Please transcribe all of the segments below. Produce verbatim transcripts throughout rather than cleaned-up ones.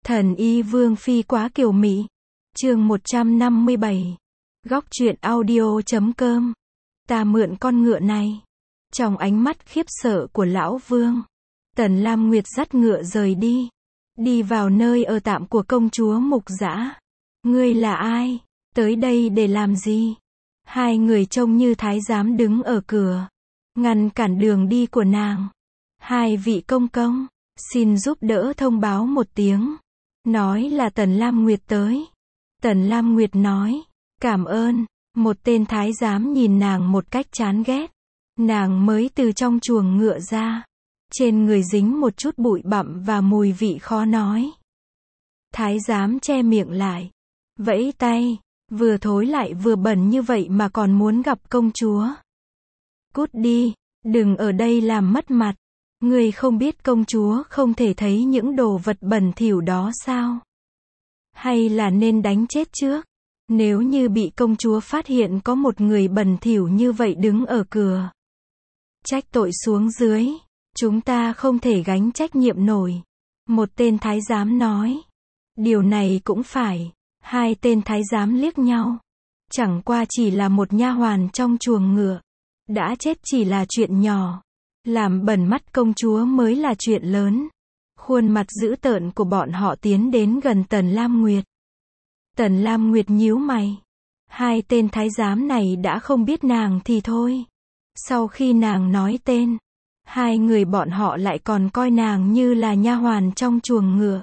Thần y Vương Phi quá kiều mị. Chương một trăm năm mươi bảy. Góc truyện audio chấm com. Ta mượn con ngựa này. Trong ánh mắt khiếp sợ của lão Vương, Tần Lam Nguyệt dắt ngựa rời đi. Đi vào nơi ở tạm của công chúa Mục Dã. Ngươi là ai? Tới đây để làm gì? Hai người trông như thái giám đứng ở cửa, ngăn cản đường đi của nàng. Hai vị công công, xin giúp đỡ thông báo một tiếng. Nói là Tần Lam Nguyệt tới. Tần Lam Nguyệt nói, cảm ơn. Một tên thái giám nhìn nàng một cách chán ghét. Nàng mới từ trong chuồng ngựa ra. Trên người dính một chút bụi bặm và mùi vị khó nói. Thái giám che miệng lại, vẫy tay, vừa thối lại vừa bẩn như vậy mà còn muốn gặp công chúa. Cút đi, đừng ở đây làm mất mặt. Ngươi không biết công chúa không thể thấy những đồ vật bẩn thỉu đó sao? Hay là nên đánh chết trước? Nếu như bị công chúa phát hiện có một người bẩn thỉu như vậy đứng ở cửa, trách tội xuống dưới, chúng ta không thể gánh trách nhiệm nổi. Một tên thái giám nói. Điều này cũng phải. Hai tên thái giám liếc nhau. Chẳng qua chỉ là một nha hoàn trong chuồng ngựa. Đã chết chỉ là chuyện nhỏ. Làm bẩn mắt công chúa mới là chuyện lớn. Khuôn mặt dữ tợn của bọn họ tiến đến gần Tần Lam Nguyệt. Tần Lam Nguyệt nhíu mày. Hai tên thái giám này đã không biết nàng thì thôi. Sau khi nàng nói tên, hai người bọn họ lại còn coi nàng như là nha hoàn trong chuồng ngựa.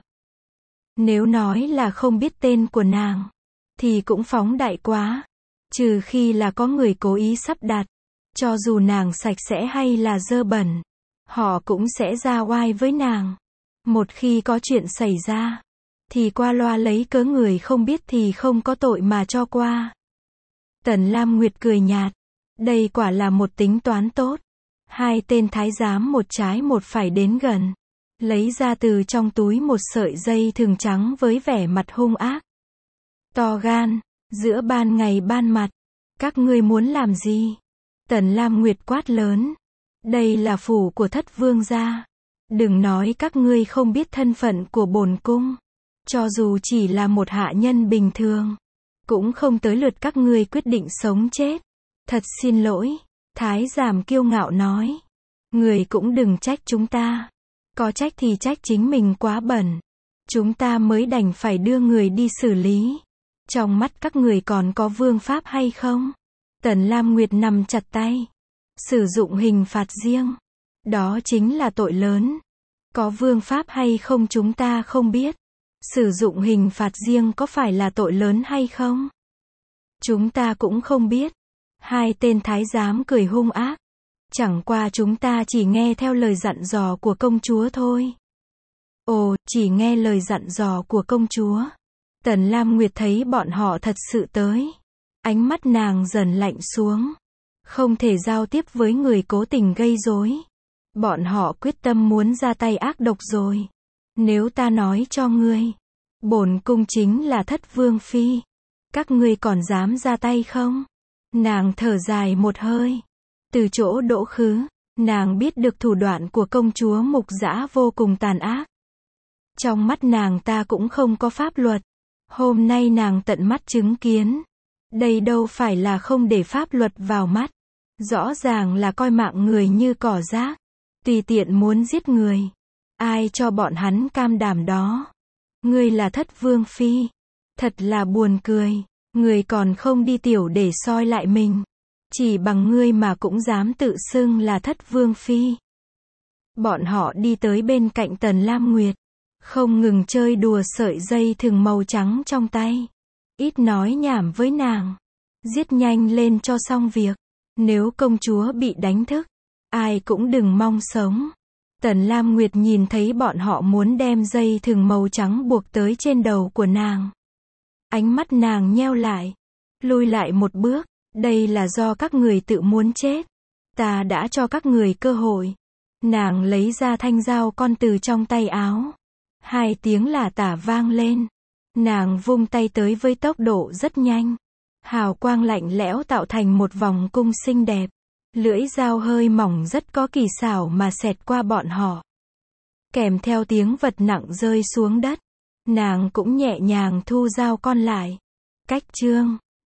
Nếu nói là không biết tên của nàng, thì cũng phóng đại quá. Trừ khi là có người cố ý sắp đặt. Cho dù nàng sạch sẽ hay là dơ bẩn, họ cũng sẽ ra oai với nàng. Một khi có chuyện xảy ra, thì qua loa lấy cớ người không biết thì không có tội mà cho qua. Tần Lam Nguyệt cười nhạt. Đây quả là một tính toán tốt. Hai tên thái giám một trái một phải đến gần, lấy ra từ trong túi một sợi dây thừng trắng với vẻ mặt hung ác. To gan, giữa ban ngày ban mặt, các ngươi muốn làm gì? Tần Lam Nguyệt quát lớn. Đây là phủ của thất vương gia. Đừng nói các ngươi không biết thân phận của bổn cung. Cho dù chỉ là một hạ nhân bình thường, cũng không tới lượt các ngươi quyết định sống chết. Thật xin lỗi. Thái giám kiêu ngạo nói. Người cũng đừng trách chúng ta. Có trách thì trách chính mình quá bẩn. Chúng ta mới đành phải đưa người đi xử lý. Trong mắt các người còn có vương pháp hay không? Tần Lam Nguyệt nắm chặt tay. Sử dụng hình phạt riêng. Đó chính là tội lớn. Có vương pháp hay không chúng ta không biết. Sử dụng hình phạt riêng có phải là tội lớn hay không? Chúng ta cũng không biết. Hai tên thái giám cười hung ác. Chẳng qua chúng ta chỉ nghe theo lời dặn dò của công chúa thôi. Ồ, chỉ nghe lời dặn dò của công chúa. Tần Lam Nguyệt thấy bọn họ thật sự tới. Ánh mắt nàng dần lạnh xuống. Không thể giao tiếp với người cố tình gây rối. Bọn họ quyết tâm muốn ra tay ác độc rồi. Nếu ta nói cho ngươi, bổn cung chính là thất vương phi, các ngươi còn dám ra tay không? Nàng thở dài một hơi. Từ chỗ đỗ khứ, nàng biết được thủ đoạn của công chúa Mục Dã vô cùng tàn ác. Trong mắt nàng ta cũng không có pháp luật. Hôm nay nàng tận mắt chứng kiến. Đây đâu phải là không để pháp luật vào mắt. Rõ ràng là coi mạng người như cỏ rác. Tùy tiện muốn giết người. Ai cho bọn hắn cam đảm đó? Ngươi là thất vương phi. Thật là buồn cười. Người còn không đi tiểu để soi lại mình. Chỉ bằng ngươi mà cũng dám tự xưng là thất vương phi. Bọn họ đi tới bên cạnh Tần Lam Nguyệt. Không ngừng chơi đùa sợi dây thừng màu trắng trong tay. Ít nói nhảm với nàng. Giết nhanh lên cho xong việc. Nếu công chúa bị đánh thức, ai cũng đừng mong sống. Tần Lam Nguyệt nhìn thấy bọn họ muốn đem dây thừng màu trắng buộc tới trên đầu của nàng. Ánh mắt nàng nheo lại. Lùi lại một bước. Đây là do các người tự muốn chết. Ta đã cho các người cơ hội. Nàng lấy ra thanh dao con từ trong tay áo. Hai tiếng lả tả vang lên. Nàng vung tay tới với tốc độ rất nhanh. Hào quang lạnh lẽo tạo thành một vòng cung xinh đẹp. Lưỡi dao hơi mỏng rất có kỳ xảo mà xẹt qua bọn họ. Kèm theo tiếng vật nặng rơi xuống đất. Nàng cũng nhẹ nhàng thu dao con lại. Cách chương